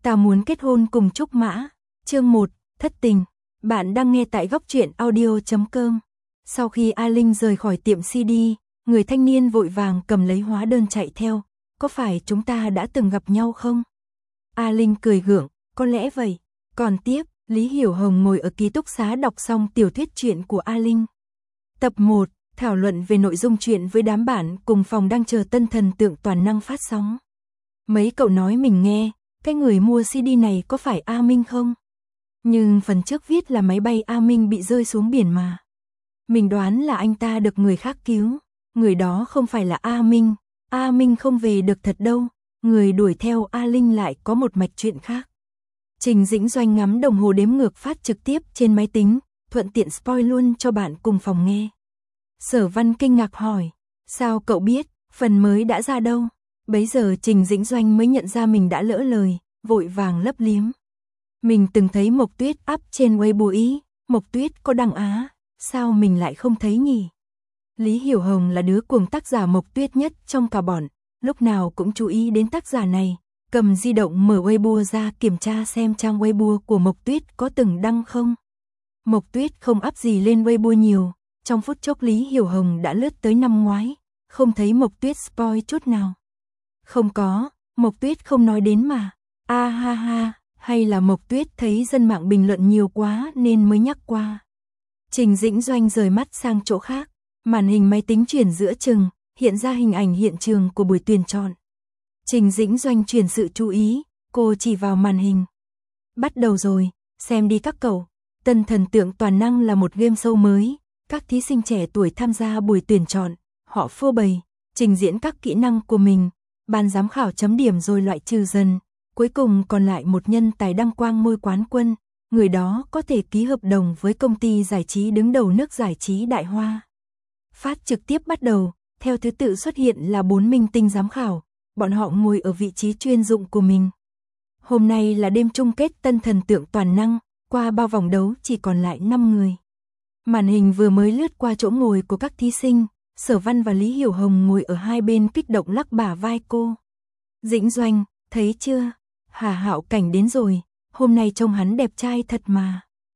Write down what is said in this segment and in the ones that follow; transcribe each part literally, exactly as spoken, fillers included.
Ta muốn kết hôn cùng Trúc Mã. Chương một, thất tình. Bạn đang nghe tại góc truyện audio chấm com. Sau khi A Linh rời khỏi tiệm xê đê, người thanh niên vội vàng cầm lấy hóa đơn chạy theo. Có phải chúng ta đã từng gặp nhau không? A Linh cười gượng, có lẽ vậy. Còn tiếp, Lý Hiểu Hồng ngồi ở ký túc xá đọc xong tiểu thuyết truyện của A Linh. Tập một, thảo luận về nội dung truyện với đám bạn cùng phòng đang chờ tân thần tượng toàn năng phát sóng. Mấy cậu nói mình nghe, cái người mua xê đê này có phải A Minh không? Nhưng phần trước viết là máy bay A Minh bị rơi xuống biển mà. Mình đoán là anh ta được người khác cứu. Người đó không phải là A Minh. A Minh không về được thật đâu. Người đuổi theo A Linh lại có một mạch chuyện khác. Trình Dĩnh Doanh ngắm đồng hồ đếm ngược phát trực tiếp trên máy tính, thuận tiện spoil luôn cho bạn cùng phòng nghe. Sở Văn kinh ngạc hỏi, sao cậu biết, phần mới đã ra đâu? Bấy giờ Trình Dĩnh Doanh mới nhận ra mình đã lỡ lời, vội vàng lấp liếm. Mình từng thấy Mộc Tuyết up trên Weibo ý, Mộc Tuyết có đăng á, sao mình lại không thấy nhỉ? Lý Hiểu Hồng là đứa cuồng tác giả Mộc Tuyết nhất trong cả bọn, lúc nào cũng chú ý đến tác giả này, cầm di động mở Weibo ra kiểm tra xem trang Weibo của Mộc Tuyết có từng đăng không. Mộc Tuyết không up gì lên Weibo nhiều, trong phút chốc Lý Hiểu Hồng đã lướt tới năm ngoái, không thấy Mộc Tuyết spoil chút nào. Không có, Mộc Tuyết không nói đến mà. A ha ha, hay là Mộc Tuyết thấy dân mạng bình luận nhiều quá nên mới nhắc qua. Trình Dĩnh Doanh rời mắt sang chỗ khác, màn hình máy tính chuyển giữa chừng, hiện ra hình ảnh hiện trường của buổi tuyển chọn. Trình Dĩnh Doanh chuyển sự chú ý, cô chỉ vào màn hình. Bắt đầu rồi, xem đi các cậu. Tân thần tượng toàn năng là một game show mới, các thí sinh trẻ tuổi tham gia buổi tuyển chọn, họ phô bày, trình diễn các kỹ năng của mình, ban giám khảo chấm điểm rồi loại trừ dần, cuối cùng còn lại một nhân tài đăng quang ngôi quán quân, người đó có thể ký hợp đồng với công ty giải trí đứng đầu nước giải trí Đại Hoa. Phát trực tiếp bắt đầu, theo thứ tự xuất hiện là bốn minh tinh giám khảo, bọn họ ngồi ở vị trí chuyên dụng của mình. Hôm nay là đêm chung kết tân thần tượng toàn năng, qua bao vòng đấu chỉ còn lại năm người. Màn hình vừa mới lướt qua chỗ ngồi của các thí sinh, Sở Văn và Lý Hiểu Hồng ngồi ở hai bên kích động lắc bả vai cô. Dĩnh Doanh, thấy chưa? Hà Hạo Cảnh đến rồi, hôm nay trông hắn đẹp trai thật mà.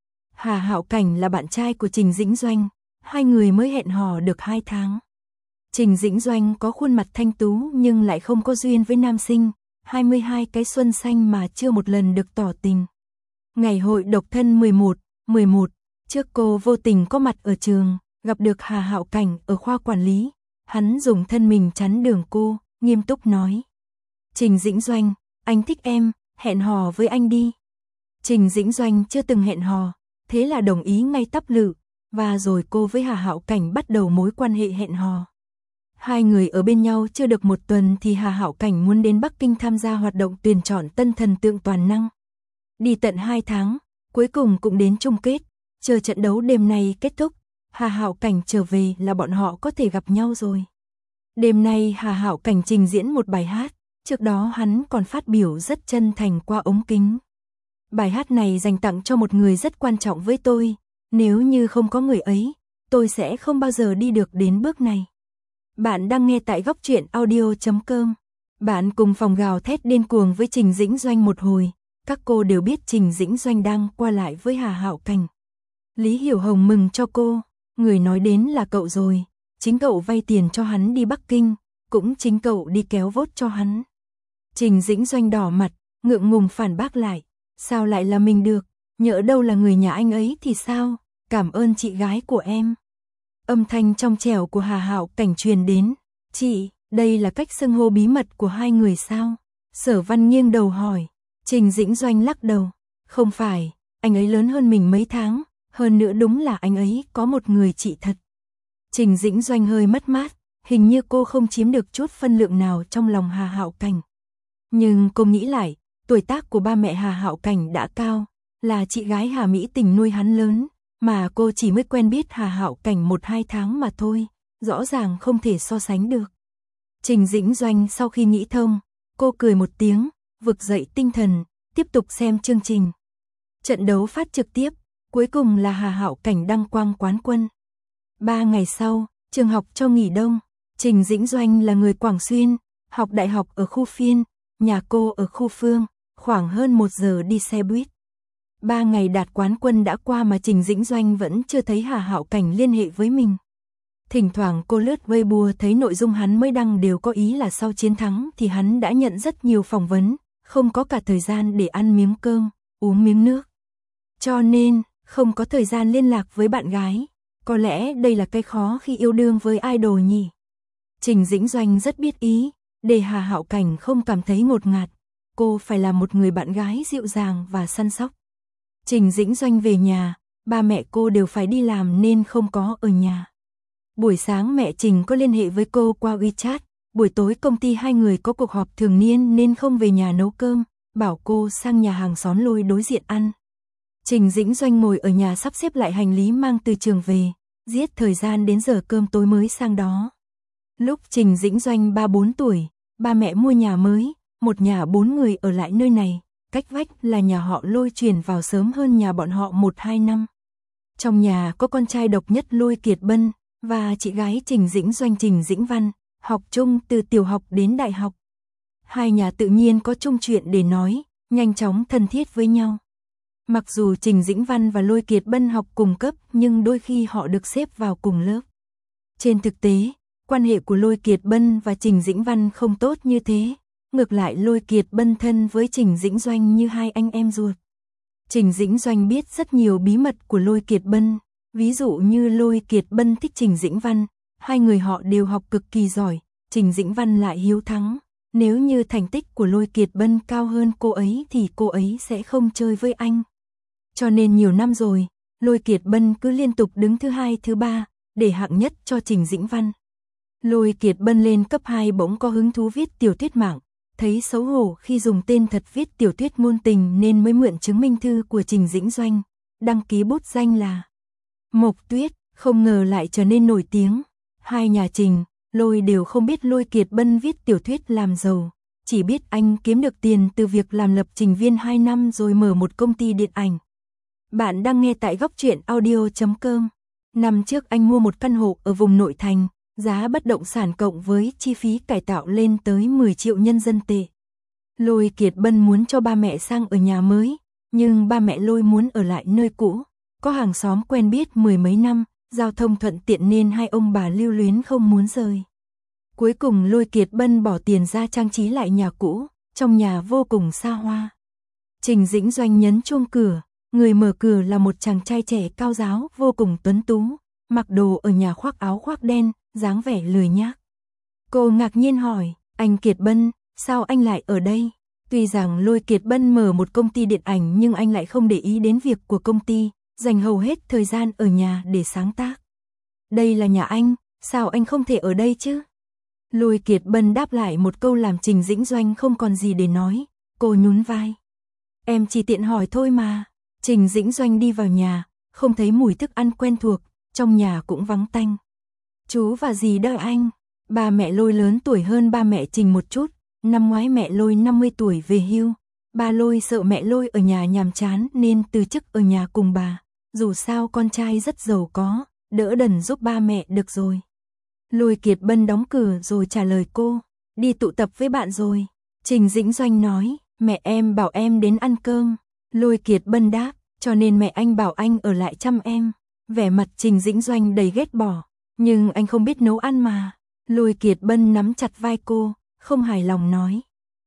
Hà Hạo Cảnh là bạn trai của Trình Dĩnh Doanh, hai người mới hẹn hò được hai tháng. Trình Dĩnh Doanh có khuôn mặt thanh tú nhưng lại không có duyên với nam sinh, hai mươi hai cái xuân xanh mà chưa một lần được tỏ tình. Ngày hội độc thân mười một, mười một, trước cô vô tình có mặt ở trường, gặp được Hà Hạo Cảnh ở khoa quản lý, hắn dùng thân mình chắn đường cô, nghiêm túc nói. Trình Dĩnh Doanh, anh thích em, hẹn hò với anh đi. Trình Dĩnh Doanh chưa từng hẹn hò, thế là đồng ý ngay tắp lự, và rồi cô với Hà Hạo Cảnh bắt đầu mối quan hệ hẹn hò. Hai người ở bên nhau chưa được một tuần thì Hà Hạo Cảnh muốn đến Bắc Kinh tham gia hoạt động tuyển chọn tân thần tượng toàn năng. Đi tận hai tháng, cuối cùng cũng đến chung kết, chờ trận đấu đêm nay kết thúc, Hà Hạo Cảnh trở về là bọn họ có thể gặp nhau rồi. Đêm nay Hà Hạo Cảnh trình diễn một bài hát, trước đó hắn còn phát biểu rất chân thành qua ống kính. Bài hát này dành tặng cho một người rất quan trọng với tôi, nếu như không có người ấy, tôi sẽ không bao giờ đi được đến bước này. Bạn đang nghe tại góc truyện audio chấm com. Bạn cùng phòng gào thét điên cuồng với Trình Dĩnh Doanh một hồi, các cô đều biết Trình Dĩnh Doanh đang qua lại với Hà Hạo Cảnh. Lý Hiểu Hồng mừng cho cô, người nói đến là cậu rồi, chính cậu vay tiền cho hắn đi Bắc Kinh, cũng chính cậu đi kéo vote cho hắn. Trình Dĩnh Doanh đỏ mặt, ngượng ngùng phản bác lại, sao lại là mình được, nhỡ đâu là người nhà anh ấy thì sao, cảm ơn chị gái của em. Âm thanh trong trẻo của Hà Hạo Cảnh truyền đến, chị, đây là cách xưng hô bí mật của hai người sao? Sở Văn nghiêng đầu hỏi, Trình Dĩnh Doanh lắc đầu, không phải, anh ấy lớn hơn mình mấy tháng, hơn nữa đúng là anh ấy có một người chị thật. Trình Dĩnh Doanh hơi mất mát, hình như cô không chiếm được chút phân lượng nào trong lòng Hà Hạo Cảnh. Nhưng cô nghĩ lại, tuổi tác của ba mẹ Hà Hạo Cảnh đã cao, là chị gái Hà Mỹ Tình nuôi hắn lớn, mà cô chỉ mới quen biết Hà Hạo Cảnh một hai tháng mà thôi, rõ ràng không thể so sánh được. Trình Dĩnh Doanh sau khi nghĩ thông, cô cười một tiếng, vực dậy tinh thần, tiếp tục xem chương trình. Trận đấu phát trực tiếp, cuối cùng là Hà Hạo Cảnh đăng quang quán quân. Ba ngày sau, trường học cho nghỉ đông, Trình Dĩnh Doanh là người Quảng Xuyên, học đại học ở khu Phiên, nhà cô ở khu Phương, khoảng hơn một giờ đi xe buýt. Ba ngày đạt quán quân đã qua mà Trình Dĩnh Doanh vẫn chưa thấy Hà Hạo Cảnh liên hệ với mình. Thỉnh thoảng cô lướt Weibo thấy nội dung hắn mới đăng đều có ý là sau chiến thắng thì hắn đã nhận rất nhiều phỏng vấn, không có cả thời gian để ăn miếng cơm, uống miếng nước. Cho nên, không có thời gian liên lạc với bạn gái. Có lẽ đây là cái khó khi yêu đương với idol nhỉ. Trình Dĩnh Doanh rất biết ý, để Hà Hạo Cảnh không cảm thấy ngột ngạt. Cô phải là một người bạn gái dịu dàng và săn sóc. Trình Dĩnh Doanh về nhà, ba mẹ cô đều phải đi làm nên không có ở nhà. Buổi sáng mẹ Trình có liên hệ với cô qua WeChat, buổi tối công ty hai người có cuộc họp thường niên nên không về nhà nấu cơm, bảo cô sang nhà hàng xóm Lôi đối diện ăn. Trình Dĩnh Doanh ngồi ở nhà sắp xếp lại hành lý mang từ trường về, giết thời gian đến giờ cơm tối mới sang đó. Lúc Trình Dĩnh Doanh ba bốn tuổi, ba mẹ mua nhà mới, một nhà bốn người ở lại nơi này, cách vách là nhà họ Lôi chuyển vào sớm hơn nhà bọn họ một hai năm. Trong nhà có con trai độc nhất Lôi Kiệt Bân, và chị gái Trình Dĩnh Doanh Trình Dĩnh Văn, học chung từ tiểu học đến đại học. Hai nhà tự nhiên có chung chuyện để nói, nhanh chóng thân thiết với nhau. Mặc dù Trình Dĩnh Văn và Lôi Kiệt Bân học cùng cấp nhưng đôi khi họ được xếp vào cùng lớp. Trên thực tế, quan hệ của Lôi Kiệt Bân và Trình Dĩnh Văn không tốt như thế. Ngược lại Lôi Kiệt Bân thân với Trình Dĩnh Doanh như hai anh em ruột. Trình Dĩnh Doanh biết rất nhiều bí mật của Lôi Kiệt Bân. Ví dụ như Lôi Kiệt Bân thích Trình Dĩnh Văn, hai người họ đều học cực kỳ giỏi, Trình Dĩnh Văn lại hiếu thắng. Nếu như thành tích của Lôi Kiệt Bân cao hơn cô ấy thì cô ấy sẽ không chơi với anh. Cho nên nhiều năm rồi, Lôi Kiệt Bân cứ liên tục đứng thứ hai thứ ba, để hạng nhất cho Trình Dĩnh Văn. Lôi Kiệt Bân lên cấp hai bỗng có hứng thú viết tiểu thuyết mạng, thấy xấu hổ khi dùng tên thật viết tiểu thuyết ngôn tình nên mới mượn chứng minh thư của Trình Dĩnh Doanh, đăng ký bút danh là Mộc Tuyết, không ngờ lại trở nên nổi tiếng. Hai nhà Trình, Lôi đều không biết Lôi Kiệt Bân viết tiểu thuyết làm giàu, chỉ biết anh kiếm được tiền từ việc làm lập trình viên hai năm rồi mở một công ty điện ảnh. Bạn đang nghe tại góc truyện audio chấm com. Năm trước anh mua một căn hộ ở vùng nội thành, giá bất động sản cộng với chi phí cải tạo lên tới mười triệu nhân dân tệ. Lôi Kiệt Bân muốn cho ba mẹ sang ở nhà mới, nhưng ba mẹ Lôi muốn ở lại nơi cũ. Có hàng xóm quen biết mười mấy năm, giao thông thuận tiện nên hai ông bà lưu luyến không muốn rời. Cuối cùng Lôi Kiệt Bân bỏ tiền ra trang trí lại nhà cũ, trong nhà vô cùng xa hoa. Trình Dĩnh Doanh nhấn chuông cửa, người mở cửa là một chàng trai trẻ cao ráo vô cùng tuấn tú, mặc đồ ở nhà khoác áo khoác đen, dáng vẻ lười nhác. Cô ngạc nhiên hỏi, anh Kiệt Bân, sao anh lại ở đây? Tuy rằng Lôi Kiệt Bân mở một công ty điện ảnh nhưng anh lại không để ý đến việc của công ty, dành hầu hết thời gian ở nhà để sáng tác. Đây là nhà anh, sao anh không thể ở đây chứ? Lôi Kiệt Bân đáp lại một câu làm Trình Dĩnh Doanh không còn gì để nói, cô nhún vai. Em chỉ tiện hỏi thôi mà. Trình Dĩnh Doanh đi vào nhà, không thấy mùi thức ăn quen thuộc, trong nhà cũng vắng tanh. Chú và dì đợi anh. Ba mẹ Lôi lớn tuổi hơn ba mẹ Trình một chút, năm ngoái mẹ Lôi năm mươi tuổi về hưu. Ba Lôi sợ mẹ Lôi ở nhà nhàm chán nên từ chức ở nhà cùng bà. Dù sao con trai rất giàu có, đỡ đần giúp ba mẹ được rồi. Lôi Kiệt Bân đóng cửa rồi trả lời cô, đi tụ tập với bạn rồi. Trình Dĩnh Doanh nói, mẹ em bảo em đến ăn cơm. Lôi Kiệt Bân đáp, cho nên mẹ anh bảo anh ở lại chăm em. Vẻ mặt Trình Dĩnh Doanh đầy ghét bỏ, nhưng anh không biết nấu ăn mà. Lôi Kiệt Bân nắm chặt vai cô, không hài lòng nói.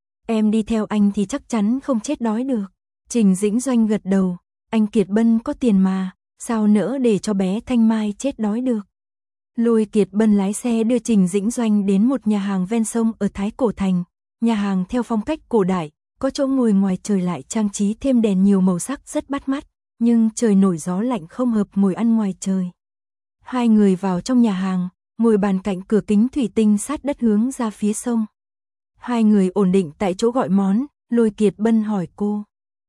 Em đi theo anh thì chắc chắn không chết đói được. Trình Dĩnh Doanh gật đầu, anh Kiệt Bân có tiền mà, sao nỡ để cho bé Thanh Mai chết đói được. Lôi Kiệt Bân lái xe đưa Trình Dĩnh Doanh đến một nhà hàng ven sông ở Thái Cổ Thành. Nhà hàng theo phong cách cổ đại, có chỗ ngồi ngoài trời lại trang trí thêm đèn nhiều màu sắc rất bắt mắt, nhưng trời nổi gió lạnh không hợp ngồi ăn ngoài trời. Hai người vào trong nhà hàng, ngồi bàn cạnh cửa kính thủy tinh sát đất hướng ra phía sông. Hai người ổn định tại chỗ gọi món, Lôi Kiệt Bân hỏi cô.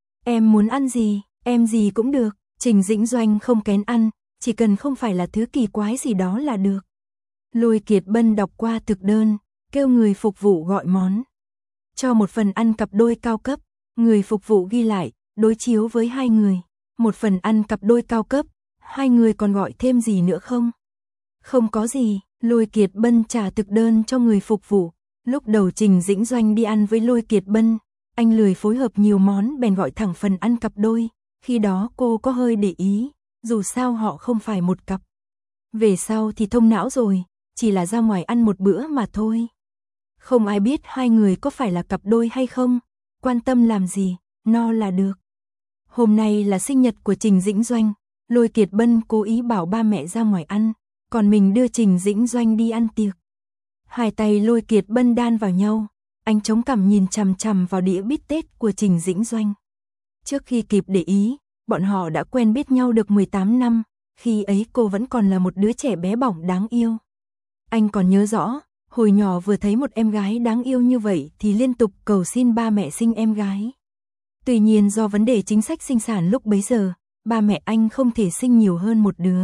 Em muốn ăn gì, em gì cũng được. Trình Dĩnh Doanh không kén ăn, chỉ cần không phải là thứ kỳ quái gì đó là được. Lôi Kiệt Bân đọc qua thực đơn, kêu người phục vụ gọi món. Cho một phần ăn cặp đôi cao cấp, người phục vụ ghi lại, đối chiếu với hai người. Một phần ăn cặp đôi cao cấp, hai người còn gọi thêm gì nữa không? Không có gì, Lôi Kiệt Bân trả thực đơn cho người phục vụ. Lúc đầu Trình Dĩnh Doanh đi ăn với Lôi Kiệt Bân, Anh lười phối hợp nhiều món bèn gọi thẳng phần ăn cặp đôi, khi đó cô có hơi để ý, dù sao họ không phải một cặp. Về sau thì thông não rồi, chỉ là ra ngoài ăn một bữa mà thôi. Không ai biết hai người có phải là cặp đôi hay không, quan tâm làm gì, no là được. Hôm nay là sinh nhật của Trình Dĩnh Doanh, Lôi Kiệt Bân cố ý bảo ba mẹ ra ngoài ăn, còn mình đưa Trình Dĩnh Doanh đi ăn tiệc. Hai tay Lôi Kiệt Bân đan vào nhau, anh chống cằm nhìn chằm chằm vào đĩa bít tết của Trình Dĩnh Doanh. Trước khi kịp để ý, bọn họ đã quen biết nhau được mười tám năm, khi ấy cô vẫn còn là một đứa trẻ bé bỏng đáng yêu. Anh còn nhớ rõ, hồi nhỏ vừa thấy một em gái đáng yêu như vậy thì liên tục cầu xin ba mẹ sinh em gái. Tuy nhiên do vấn đề chính sách sinh sản lúc bấy giờ, ba mẹ anh không thể sinh nhiều hơn một đứa.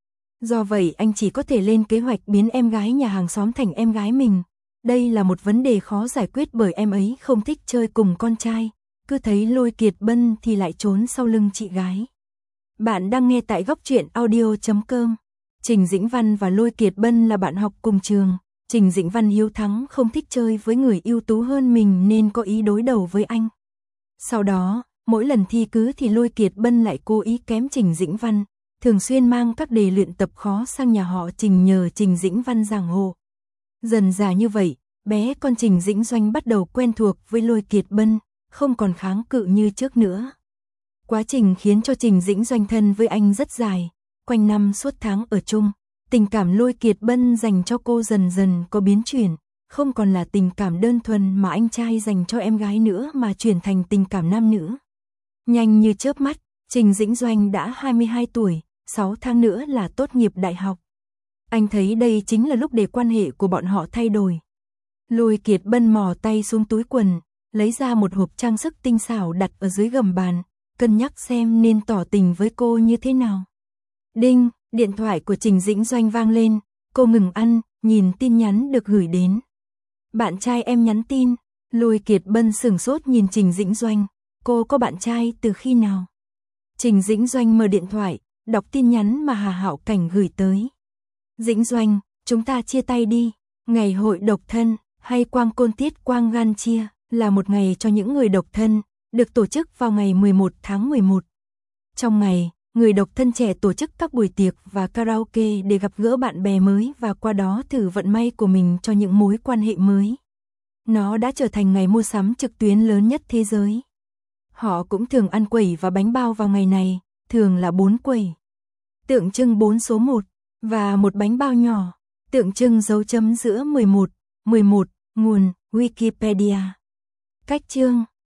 Do vậy anh chỉ có thể lên kế hoạch biến em gái nhà hàng xóm thành em gái mình. Đây là một vấn đề khó giải quyết bởi em ấy không thích chơi cùng con trai, cứ thấy Lôi Kiệt Bân thì lại trốn sau lưng chị gái. Bạn đang nghe tại góc truyện audio chấm com. Trình Dĩnh Văn và Lôi Kiệt Bân là bạn học cùng trường. Trình Dĩnh Văn hiếu thắng không thích chơi với người ưu tú hơn mình nên có ý đối đầu với anh. Sau đó, mỗi lần thi cứ thì Lôi Kiệt Bân lại cố ý kém Trình Dĩnh Văn, thường xuyên mang các đề luyện tập khó sang nhà họ Trình nhờ Trình Dĩnh Văn giảng hộ. Dần dà như vậy, bé con Trình Dĩnh Doanh bắt đầu quen thuộc với Lôi Kiệt Bân, không còn kháng cự như trước nữa. Quá trình khiến cho Trình Dĩnh Doanh thân với anh rất dài, quanh năm suốt tháng ở chung, tình cảm Lôi Kiệt Bân dành cho cô dần dần có biến chuyển, không còn là tình cảm đơn thuần mà anh trai dành cho em gái nữa mà chuyển thành tình cảm nam nữ. Nhanh như chớp mắt, Trình Dĩnh Doanh đã hai mươi hai tuổi, sáu tháng nữa là tốt nghiệp đại học. Anh thấy đây chính là lúc để quan hệ của bọn họ thay đổi. Lôi Kiệt Bân mò tay xuống túi quần, lấy ra một hộp trang sức tinh xảo đặt ở dưới gầm bàn, cân nhắc xem nên tỏ tình với cô như thế nào. Đinh, điện thoại của Trình Dĩnh Doanh vang lên, cô ngừng ăn, nhìn tin nhắn được gửi đến. Bạn trai em nhắn tin. Lôi Kiệt Bân sửng sốt nhìn Trình Dĩnh Doanh, cô có bạn trai từ khi nào? Trình Dĩnh Doanh mở điện thoại, đọc tin nhắn mà Hà Hạo Cảnh gửi tới. Dĩnh Doanh, chúng ta chia tay đi. Ngày hội độc thân, hay Quang Côn Tiết Quang Gan Chia, là một ngày cho những người độc thân, được tổ chức vào ngày mười một tháng mười một. Trong ngày, người độc thân trẻ tổ chức các buổi tiệc và karaoke để gặp gỡ bạn bè mới và qua đó thử vận may của mình cho những mối quan hệ mới. Nó đã trở thành ngày mua sắm trực tuyến lớn nhất thế giới. Họ cũng thường ăn quẩy và bánh bao vào ngày này, thường là bốn quẩy, tượng trưng bốn số một, và một bánh bao nhỏ, tượng trưng dấu chấm giữa mười một, mười một, nguồn Wikipedia. Cách chương